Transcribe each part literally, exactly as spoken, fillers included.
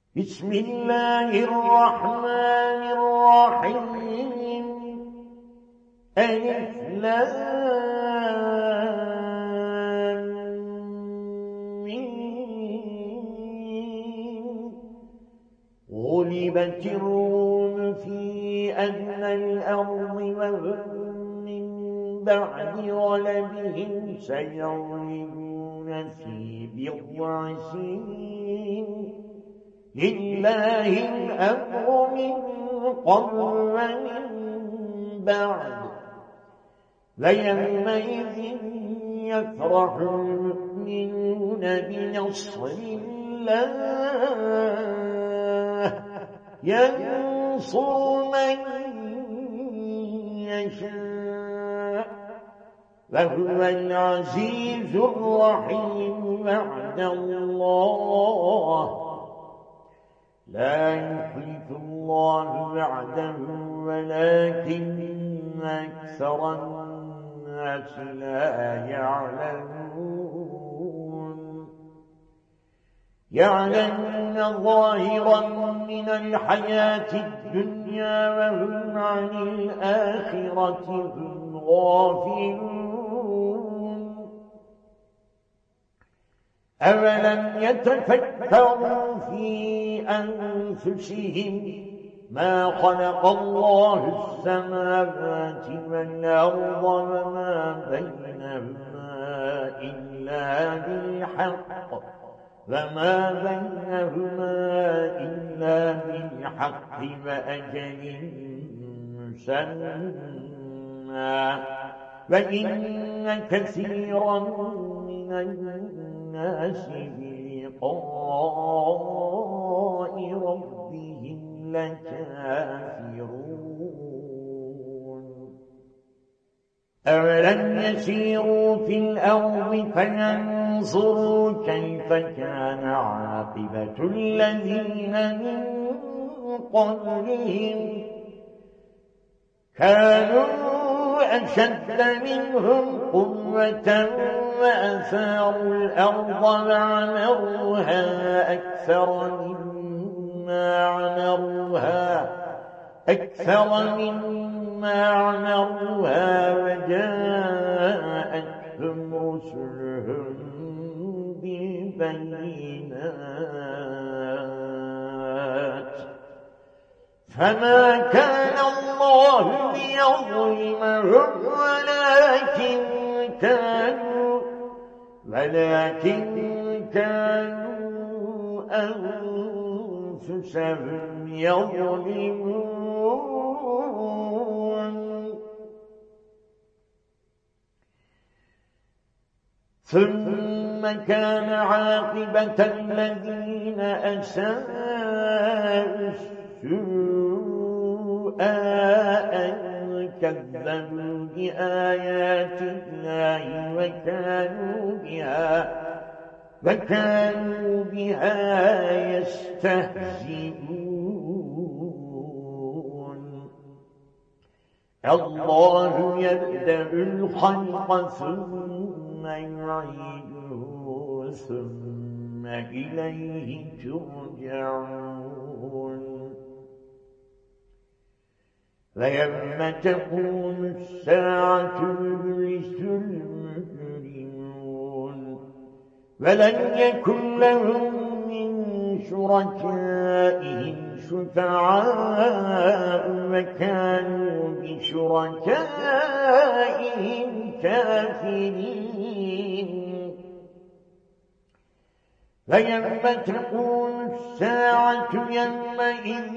بسم الله الرحمن الرحيم. ألف لام ميم. غلبت الروم في أدنى الأرض وهم من بعد غلبهم سيغلبون في بضع سنين. لله الأمر من قبل ومن بعد. ويومئذ يفرح المؤمنون بنصر الله ينصر من يشاء وهو العزيز الرحيم. وعد الله لا يخلف الله وعده ولكن أكثر الناس لا يعلمون. يعلمون ظاهرا من الحياة الدنيا وهم عن الآخرة هم غافلون. أولم يتفكروا في أنفسهم ما خلق الله السماوات والأرض وما بينهما إلا بالحق وما بينهما إلا بالحق وأجل مسمى وإن كثيرا من الناس بلقاء ربهم لكافرون. أولم يسيروا في الأرض فينظروا كيف كان عاقبة الذين من قبلهم كانوا أشد منهم قوة وأثاروا الأرض وعمروها أكثر مما عمروها أكثر مما عمروها وجاءتهم رسلهم بالبينات فما كان الله ليظلمهم ولكن كانوا ولكن كانوا أنفسهم يظلمون. ثم كان عاقبة الذين أساءوا السوء أن كذبوا بآيات الله وكانوا بها وكانوا بها يستهزئون. الله يبدأ الخلق ثم يعيده ثم إليه ترجعون. ويوم تقوم الساعة يبلس المجرمون ولن يكن لهم من شركائهم شفعاء وكانوا بشركائهم كافرين. ويوم تقوم الساعة يومئذ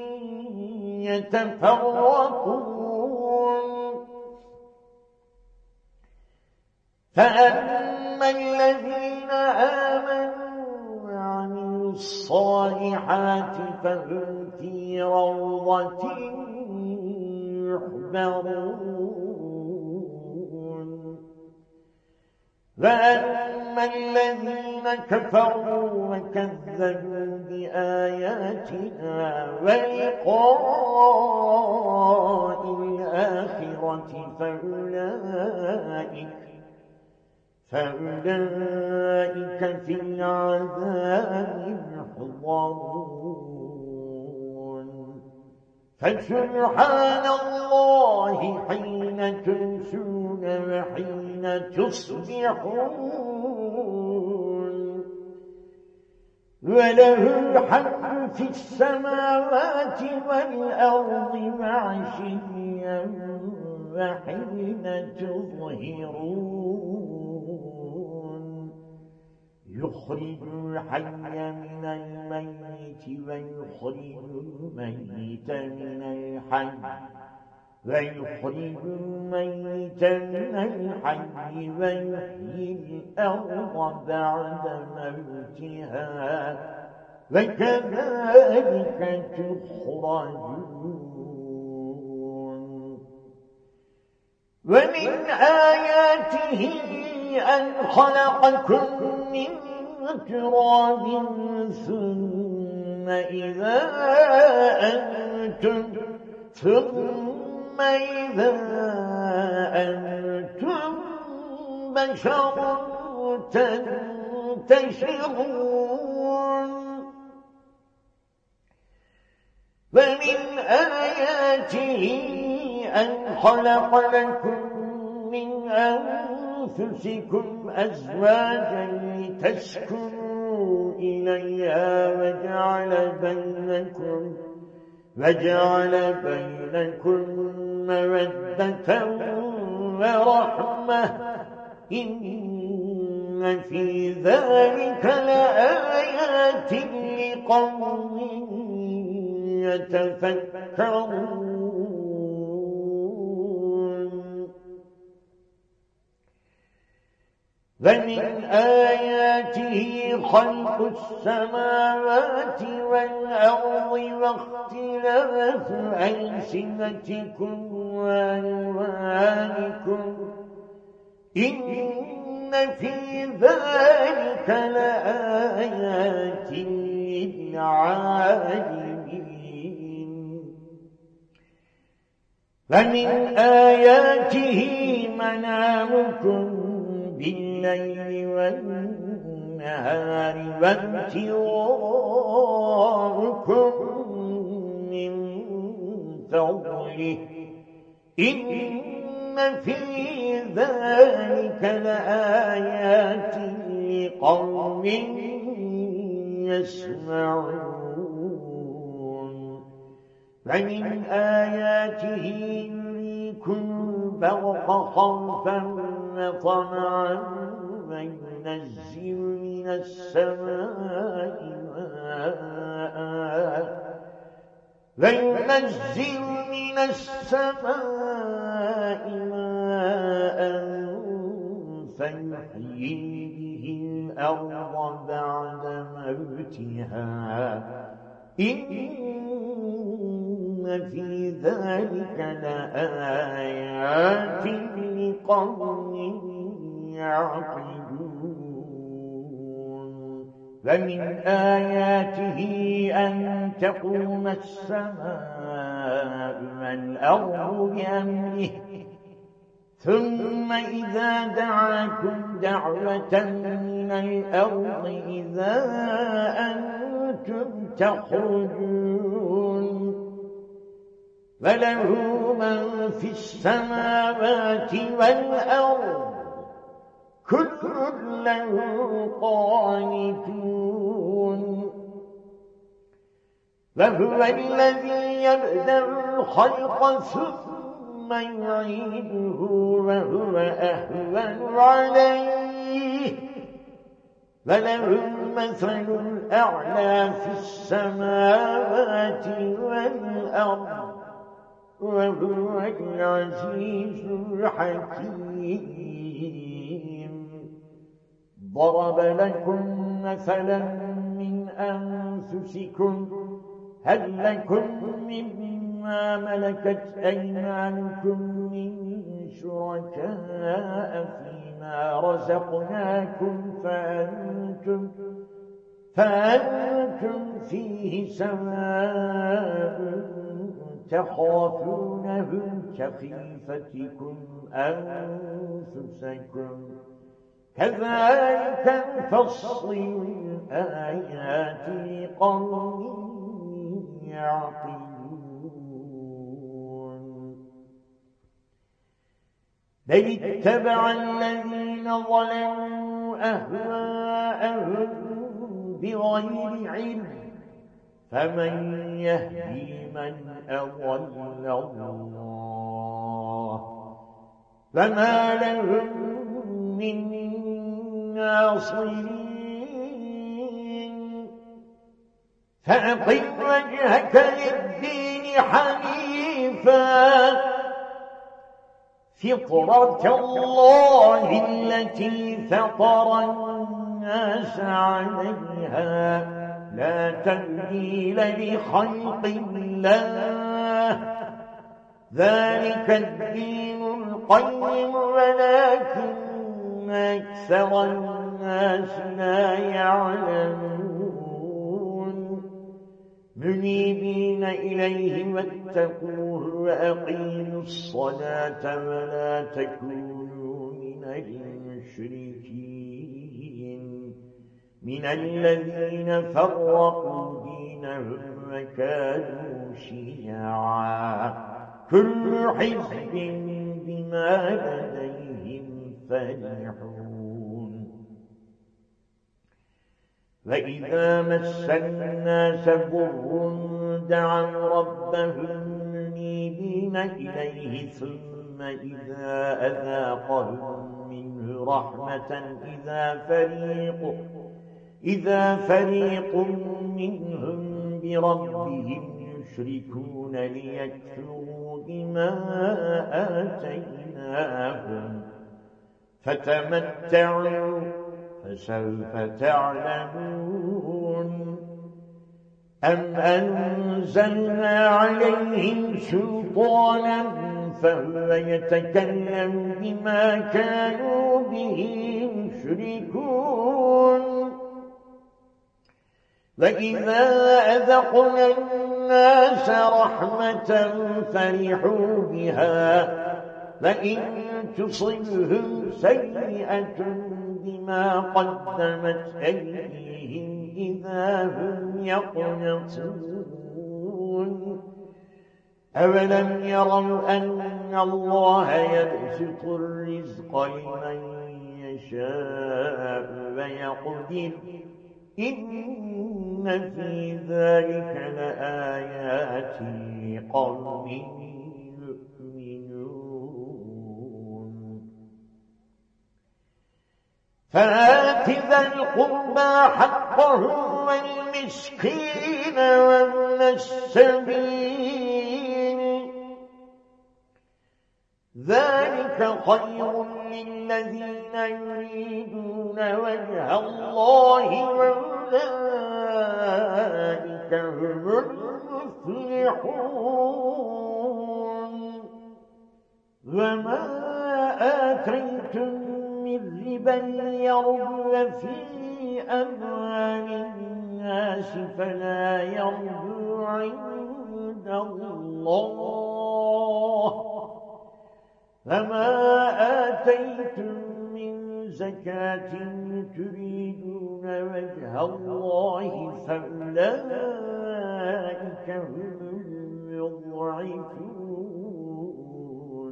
يتفرقون. فأما الذين آمنوا وعملوا الصالحات فهم في روضة يحبرون. وأما الذين كفروا وكذبوا بآياتنا ولقاء الآخرة فأولئك فأولئك في العذاب محضرون. فسبحان الله حين تمسون وحين تصبحون وله الحمد في السماوات والأرض وعشيا وحين تظهرون يخرج الحي من الميت ويخرج الميت من الحي ويخرج الميت من الحي ويحيي الأرض بعد موتها وكذلك تخرجون ومن آياته أن خلقكم من تراب ثم إذا أنتم ثم إذا أنتم بشر تنتشرون ومن آياته أن خلق لكم من أنفسكم أزواجا لتسكنوا إليها وجعل بينكم وجعل بينكم مودة ورحمة إن في ذلك لآيات لقوم يتفكرون ومن آياته خلق السماوات والأرض واختلاف ألسنتكم وألوانكم إن في ذلك لآيات للعالمين ومن آياته منامكم بالليل والنهار وابتغاؤكم من فضله إن في ذلك لآيات لقوم يسمعون ومن آياته يريكم البرق خوفا وطمعا وينزل من السماء ماء وينزل من السماء ماء فيحيي به الأرض بعد موتها إن في ذلك لآيات لقوم يعقلون ومن آياته أن تقوم السماء والأرض بأمره ثم إذا دعاكم دعوة من الأرض إذا أنتم تخرجون وله من في السماوات والأرض كل له قانتون وهو الذي يبدأ الخلق ثم يعيده وهو أهون عليه وله المثل الأعلى في السماوات والأرض وهو العزيز الحكيم ضرب لكم مثلا من أنفسكم هل لكم مما ملكت أيمانكم من شركاء فيما رزقناكم فأنتم, فأنتم فيه سواء تخافونهم كخيفتكم أنفسكم كذلك نفصل الآيات لقوم يعقلون بل اتبع الذين ظلموا أهواءهم بغير علم فمن يهدي من أضل الله فما لهم من ناصرين فأقم وجهك للدين حنيفا فطرة الله التي فطر الناس عليها لا تبديل لخلق الله ذلك الدين القيم ولكن أكثر الناس لا يعلمون منيبين إليه واتقوه وأقيموا الصلاة ولا تكونوا من المشركين من الذين فرقوا دينهم وكانوا شيعا كل حزب بما لديهم فرحون وإذا مس الناس ضر دعوا ربهم منيبين إليه ثم إذا أذاقهم منه رحمة إذا فريق إذا فريق منهم بربهم يشركون ليكفروا بما آتيناهم فتمتعوا فسوف تعلمون أم أنزلنا عليهم سلطانا فهو يتكلم بما كانوا به يشركون وإذا أذقنا الناس رحمة فرحوا بها وإن تصبهم سيئة بما قدمت أيديهم إذا هم يقنطون أولم يروا أن الله يبسط الرزق لمن يشاء ويقدر إن في ذلك لآيات لقوم يؤمنون فآت ذا القربى حقه والمسكين وابن السبيل ذلك خير للذين يريدون وجه الله وأولئك هم المفلحون وما آتيتم من ربا ليربو في أموال الناس فلا يربو عند الله فما آتيتم من زكاة تريدون وجه الله فأولئك هم المضعفون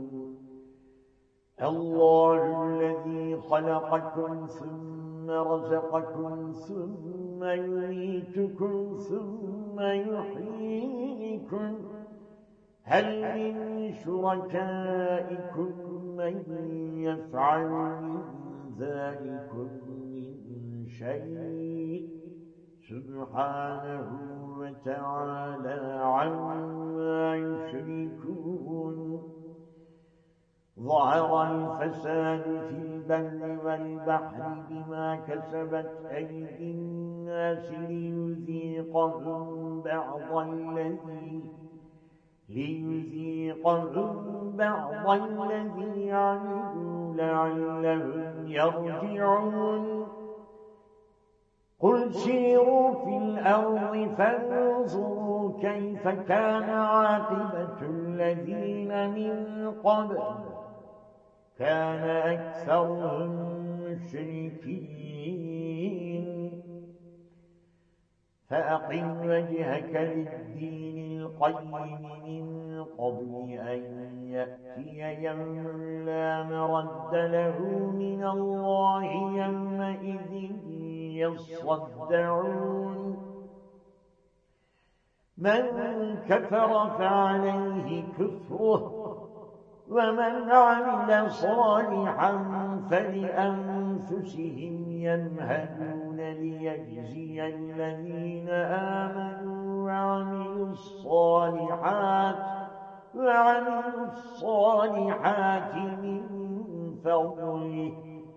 الله الذي خلقكم ثم رزقكم ثم يميتكم ثم يحييكم هل من شركائكم من يفعل من ذلكم من شيء سبحانه وتعالى عما يشركون ظهر الفساد في البر والبحر بما كسبت أيدي الناس ليذيقهم بعض الذي ليذيقهم بعض الذي عملوا لعلهم يرجعون قل سيروا في الأرض فانظروا كيف كان عاقبة الذين من قبل كان أكثرهم مشركين فأقم وجهك للدين القيم من قبل أن يأتي يوم لا مرد له من الله يومئذ يصدعون من كفر فعليه كفره ومن عمل صالحا فلأنفسهم يمهدون ليجزي الذين آمنوا وعملوا الصالحات وعملوا الصالحات من فضله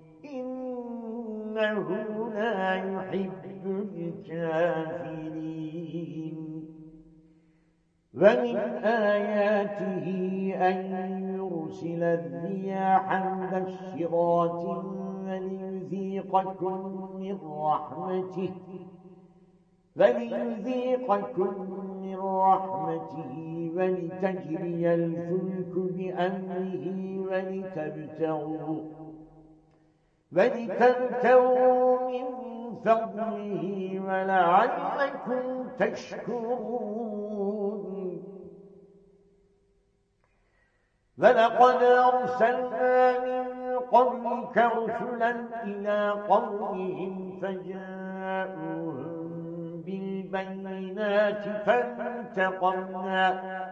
إنه لا يحب الكافرين ومن آياته أن يرسل الرياح مبشرات وليذيقكم من رحمته وليذيقكم من رحمته ولتجري الفلك بأمره ولتبتغوا ولتبتغوا من فضله ولعلكم تشكرون ولقد أرسلنا من قبلك رسلا إلى قومهم فجاءوهم بالبينات فانتقمنا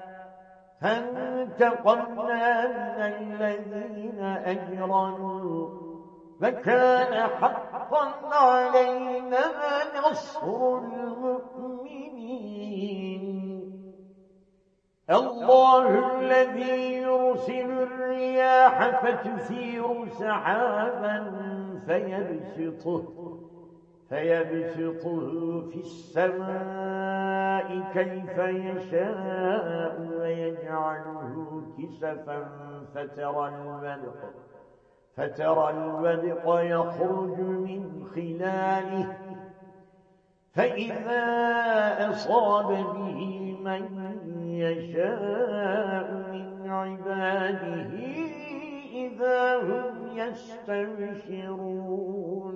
فانتقمنا من الذين أجرموا فكان حقا علينا نصر المؤمنين الله الذي يرسل الرياح فتثير سحابا فيبسطه فيبسطه في السماء كيف يشاء ويجعله كسفا فترى الودق فترى الودق يخرج من خلاله فإذا أصاب به من يشاء من عباده إذا هم يستبشرون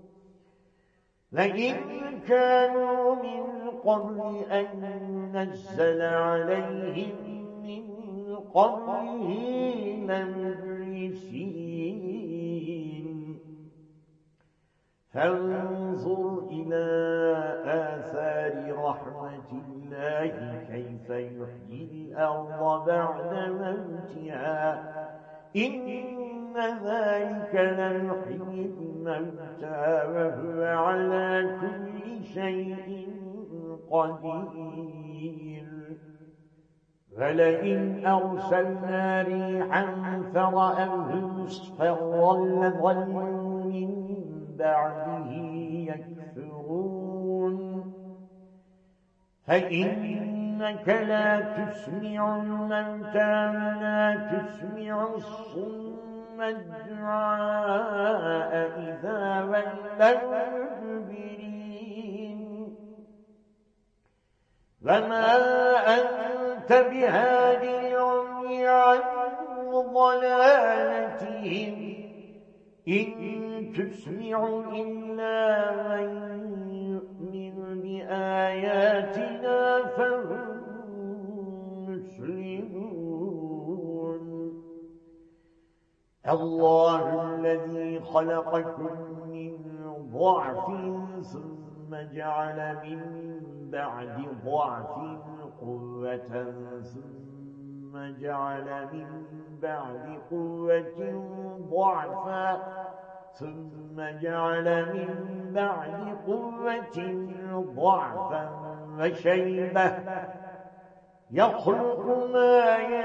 لئن كانوا من قبل أن ننزل عليهم من قبله لمبلسين فانظر إلى آثار رحمة الله كيف يحيي الأرض بعد موتها إن ذلك لمحيي الموتى وهو على كل شيء قدير ولئن أرسلنا ريحا فرأوه مصفرا لظلوا من بعده يكفرون فإنك لا تسمع الموتى ولا تسمع الصم الدعاء إذا ولوا مدبرين وما أنت بهاد العمي عن ضلالتهم إن تسمع إلا من يؤمن بآياتنا فهم مسلمون الله الذي خلقكم من ضعف ثم جعل من بعد ضعف قوة ثم جعل من بعد قوة ضعفا ثم جعل من بعد قوة ضعفا وشيبة يخلق ما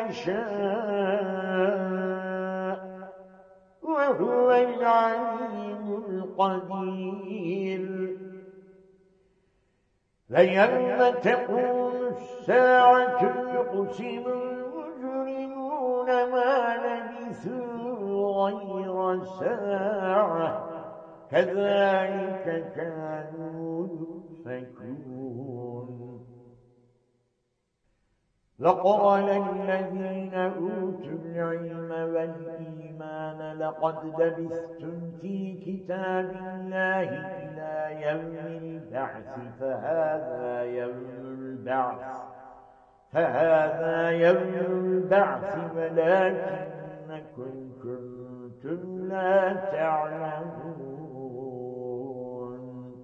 يشاء وهو العليم القدير فيوم تقوم الساعة يقسم المجرمون ما لبثوا غير ساعة كذلك كانوا يؤفكون لقال الذين أوتوا العلم والإيمان لقد لبثتم في كتاب الله إلى يوم البعث فهذا يوم البعث فهذا يوم البعث ولكنكم كنتم لا تعلمون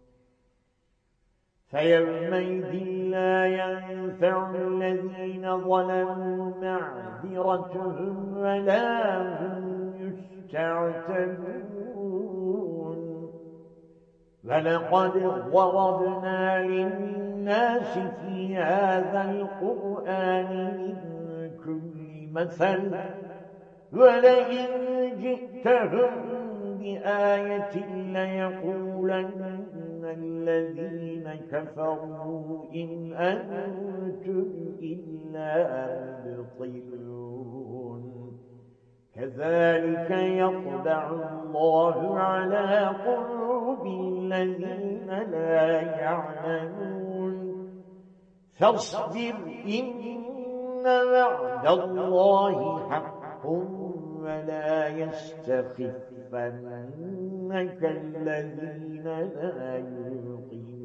فيومئذ لا ينفع الذين ظلموا معذرتهم ولا هم يستعتبون ولقد ضربنا للناس في هذا القرآن من كل مثل ولئن جئتهم بآية ليقولن الذين كفروا إن أنتم إلا مبطلون كذلك يطبع الله على قلوب الذين لا يعلمون فاصبر إن وعد الله حق ولا يستخفنك الذين لا يوقنون